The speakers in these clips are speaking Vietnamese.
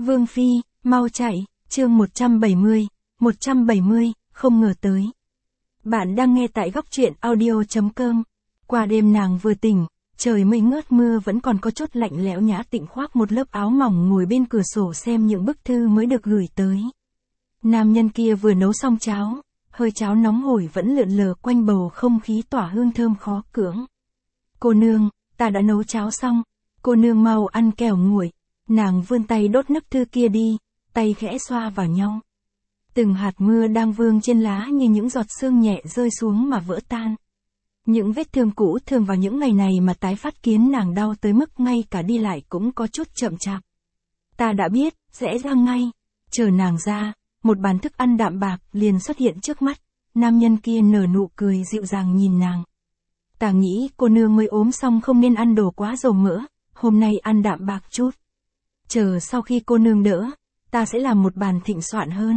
Vương Phi, mau chạy, chương 170, không ngờ tới. Bạn đang nghe tại góc truyện audio.com. Qua đêm nàng vừa tỉnh, trời mây ngớt mưa vẫn còn có chút lạnh lẽo. Nhã Tịnh khoác một lớp áo mỏng ngồi bên cửa sổ xem những bức thư mới được gửi tới. Nam nhân kia vừa nấu xong cháo, hơi cháo nóng hổi vẫn lượn lờ quanh bầu không khí tỏa hương thơm khó cưỡng. Cô nương, ta đã nấu cháo xong, cô nương mau ăn kẻo nguội. Nàng vươn tay đốt nức thư kia đi, tay khẽ xoa vào nhau. Từng hạt mưa đang vương trên lá như những giọt sương nhẹ rơi xuống mà vỡ tan. Những vết thương cũ thường vào những ngày này mà tái phát khiến nàng đau tới mức ngay cả đi lại cũng có chút chậm chạp. Ta đã biết, sẽ ra ngay. Chờ nàng ra, một bàn thức ăn đạm bạc liền xuất hiện trước mắt. Nam nhân kia nở nụ cười dịu dàng nhìn nàng. Ta nghĩ cô nương mới ốm xong không nên ăn đồ quá dầu mỡ, hôm nay ăn đạm bạc chút. Chờ sau khi cô nương đỡ, ta sẽ làm một bàn thịnh soạn hơn.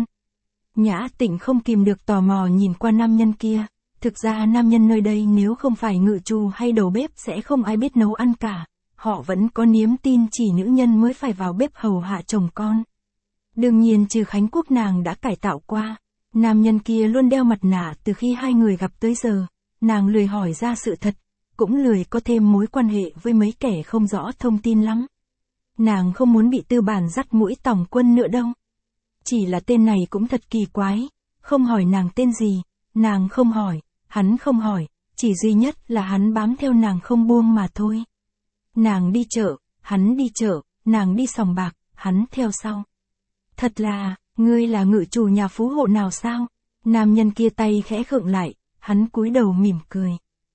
Nhã Tịnh không kìm được tò mò nhìn qua nam nhân kia. Thực ra nam nhân nơi đây nếu không phải ngự trù hay đầu bếp sẽ không ai biết nấu ăn cả. Họ vẫn có niềm tin chỉ nữ nhân mới phải vào bếp hầu hạ chồng con. Đương nhiên trừ Khánh Quốc nàng đã cải tạo qua. Nam nhân kia luôn đeo mặt nạ từ khi hai người gặp tới giờ. Nàng lười hỏi ra sự thật, cũng lười có thêm mối quan hệ với mấy kẻ không rõ thông tin lắm. Nàng không muốn bị tư bản dắt mũi Tòng Quân nữa đâu. Chỉ là tên này cũng thật kỳ quái, không hỏi nàng tên gì, nàng không hỏi, hắn không hỏi, chỉ duy nhất là hắn bám theo nàng không buông mà thôi. Nàng đi chợ, hắn đi chợ, nàng đi sòng bạc, hắn theo sau. Thật là, ngươi là ngự chủ nhà phú hộ nào sao? Nam nhân kia tay khẽ khựng lại, hắn cúi đầu mỉm cười.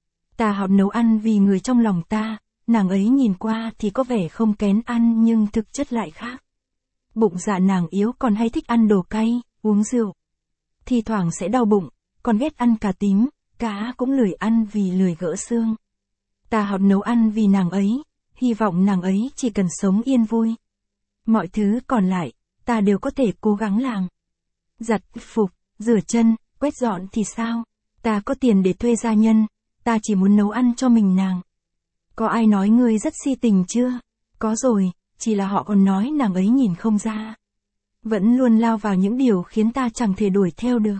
Ta học nấu ăn vì người trong lòng ta. Nàng ấy nhìn qua thì có vẻ không kén ăn nhưng thực chất lại khác. Bụng dạ nàng yếu còn hay thích ăn đồ cay, uống rượu. Thì thoảng sẽ đau bụng, còn ghét ăn cà tím, cá cũng lười ăn vì lười gỡ xương. Ta học nấu ăn vì nàng ấy, hy vọng nàng ấy chỉ cần sống yên vui. Mọi thứ còn lại, ta đều có thể cố gắng làm. Giặt, phục, rửa chân, quét dọn thì sao? Ta có tiền để thuê gia nhân, ta chỉ muốn nấu ăn cho mình nàng. Có ai nói ngươi rất si tình chưa? Có rồi, chỉ là họ còn nói nàng ấy nhìn không ra. Vẫn luôn lao vào những điều khiến ta chẳng thể đuổi theo được.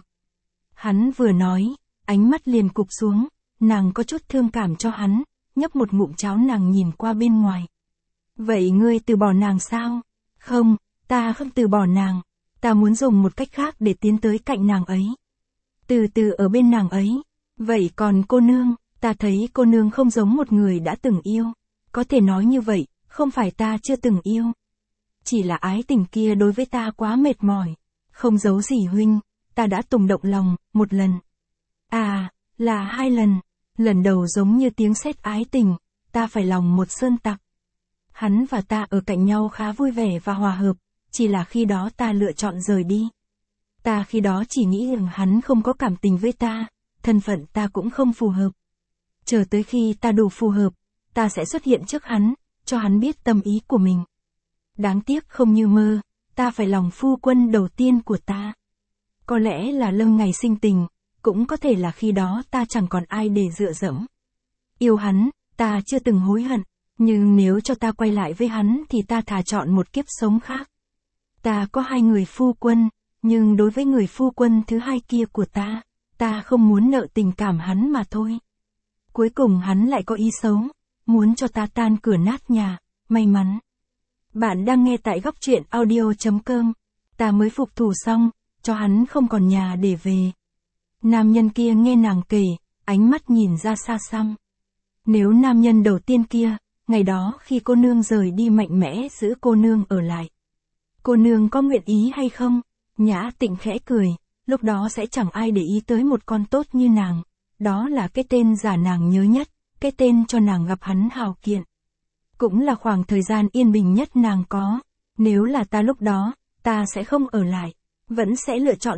Hắn vừa nói, ánh mắt liền cụp xuống, nàng có chút thương cảm cho hắn, nhấp một ngụm cháo nàng nhìn qua bên ngoài. Vậy ngươi từ bỏ nàng sao? Không, ta không từ bỏ nàng, ta muốn dùng một cách khác để tiến tới cạnh nàng ấy. Từ từ ở bên nàng ấy. Vậy còn cô nương? Ta thấy cô nương không giống một người đã từng yêu. Có thể nói như vậy, không phải ta chưa từng yêu. Chỉ là ái tình kia đối với ta quá mệt mỏi. Không giấu gì huynh, ta đã tùng động lòng, một lần. À, là 2 lần. Lần đầu giống như tiếng sét ái tình, ta phải lòng một sơn tặc. Hắn và ta ở cạnh nhau khá vui vẻ và hòa hợp, chỉ là khi đó ta lựa chọn rời đi. Ta khi đó chỉ nghĩ rằng hắn không có cảm tình với ta, thân phận ta cũng không phù hợp. Chờ tới khi ta đủ phù hợp, ta sẽ xuất hiện trước hắn, cho hắn biết tâm ý của mình. Đáng tiếc không như mơ, ta phải lòng phu quân đầu tiên của ta. Có lẽ là lâu ngày sinh tình, cũng có thể là khi đó ta chẳng còn ai để dựa dẫm. Yêu hắn, ta chưa từng hối hận, nhưng nếu cho ta quay lại với hắn thì ta thà chọn một kiếp sống khác. Ta có 2 người phu quân, nhưng đối với người phu quân thứ 2 kia của ta không muốn nợ tình cảm hắn mà thôi. Cuối cùng hắn lại có ý xấu, muốn cho ta tan cửa nát nhà, may mắn. Bạn đang nghe tại góc truyện audio.com. Ta mới phục thù xong, cho hắn không còn nhà để về. Nam nhân kia nghe nàng kể, ánh mắt nhìn ra xa xăm. Nếu nam nhân đầu tiên kia, ngày đó khi cô nương rời đi mạnh mẽ giữ cô nương ở lại. Cô nương có nguyện ý hay không? Nhã Tịnh khẽ cười, lúc đó sẽ chẳng ai để ý tới một con tốt như nàng. Đó là cái tên giả nàng nhớ nhất, cái tên cho nàng gặp hắn hào kiệt. Cũng là khoảng thời gian yên bình nhất nàng có. Nếu là ta lúc đó, ta sẽ không ở lại, vẫn sẽ lựa chọn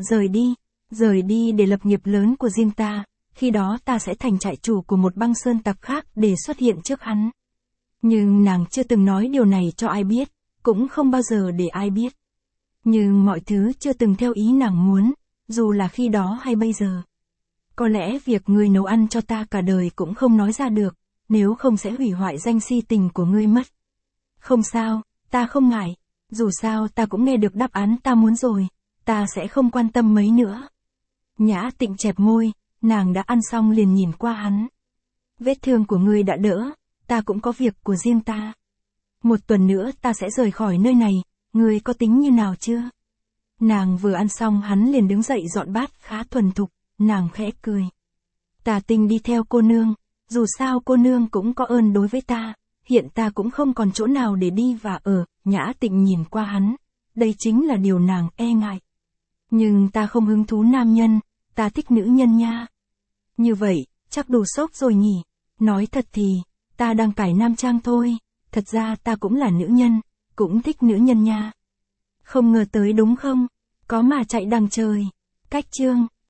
rời đi để lập nghiệp lớn của riêng ta, khi đó ta sẽ thành trại chủ của một băng sơn tặc khác để xuất hiện trước hắn. Nhưng nàng chưa từng nói điều này cho ai biết, cũng không bao giờ để ai biết. Nhưng mọi thứ chưa từng theo ý nàng muốn, dù là khi đó hay bây giờ. Có lẽ việc ngươi nấu ăn cho ta cả đời cũng không nói ra được, nếu không sẽ hủy hoại danh si tình của ngươi mất. Không sao, ta không ngại. Dù sao ta cũng nghe được đáp án ta muốn rồi, ta sẽ không quan tâm mấy nữa. Nhã Tịnh chẹp môi, nàng đã ăn xong liền nhìn qua hắn. Vết thương của ngươi đã đỡ, ta cũng có việc của riêng ta. 1 tuần nữa ta sẽ rời khỏi nơi này, ngươi có tính như nào chưa? Nàng vừa ăn xong hắn liền đứng dậy dọn bát khá thuần thục, nàng khẽ cười. Tà Tinh đi theo cô nương, dù sao cô nương cũng có ơn đối với ta, hiện ta cũng không còn chỗ nào để đi và ở. Nhã Tịnh nhìn qua hắn, đây chính là điều nàng e ngại. Nhưng ta không hứng thú nam nhân, ta thích nữ nhân nha. Như vậy, chắc đủ sốc rồi nhỉ. Nói thật thì, ta đang cải nam trang thôi, thật ra ta cũng là nữ nhân, cũng thích nữ nhân nha. Không ngờ tới đúng không? Có mà chạy đằng trời. Cách chương